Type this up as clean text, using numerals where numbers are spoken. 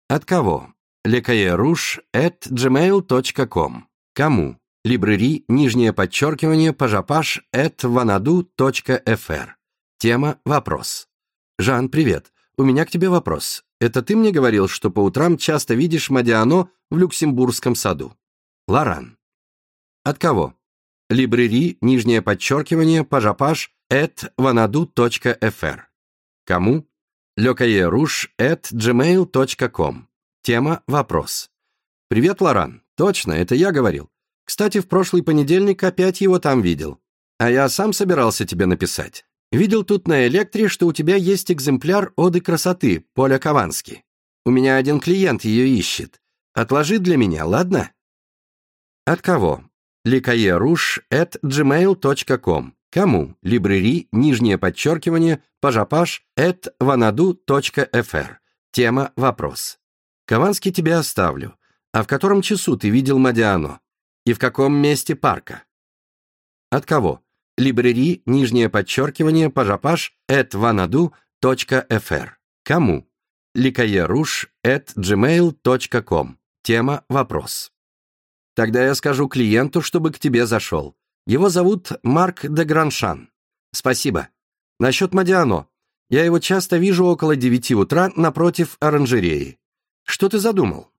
От кого? lecaillerouge@gmail.com. Кому? Librairie, _pajapage@vanadu.fr. Тема «Вопрос». Жан, привет. У меня к тебе вопрос. Это ты мне говорил, что по утрам часто видишь Модиано в Люксембургском саду? Лоран. От кого? Librairie, _pajapage@vanadu.fr. Кому? lecaillerouge@gmail.com. Тема «Вопрос». Привет, Лоран. Точно, это я говорил. Кстати, в прошлый понедельник опять его там видел. А я сам собирался тебе написать. Видел тут на Электре, что у тебя есть экземпляр «Оды красоты» Поля Кавански. У меня один клиент ее ищет. Отложи для меня, ладно? От кого? lecaillerouge@gmail.com. Кому? Librairie, _pajapage@vanadu.fr. Тема «Вопрос». Кавански тебе оставлю. А в котором часу ты видел Модиано? И в каком месте парка? От кого? Librairie, _pajapage@vanadu.fr. Кому? lecaillerouge@gmail.com. Тема «Вопрос». Тогда я скажу клиенту, чтобы к тебе зашел. Его зовут Марк де Граншан. Спасибо. Насчет Модиано. Я его часто вижу около 9 утра напротив оранжереи. Что ты задумал?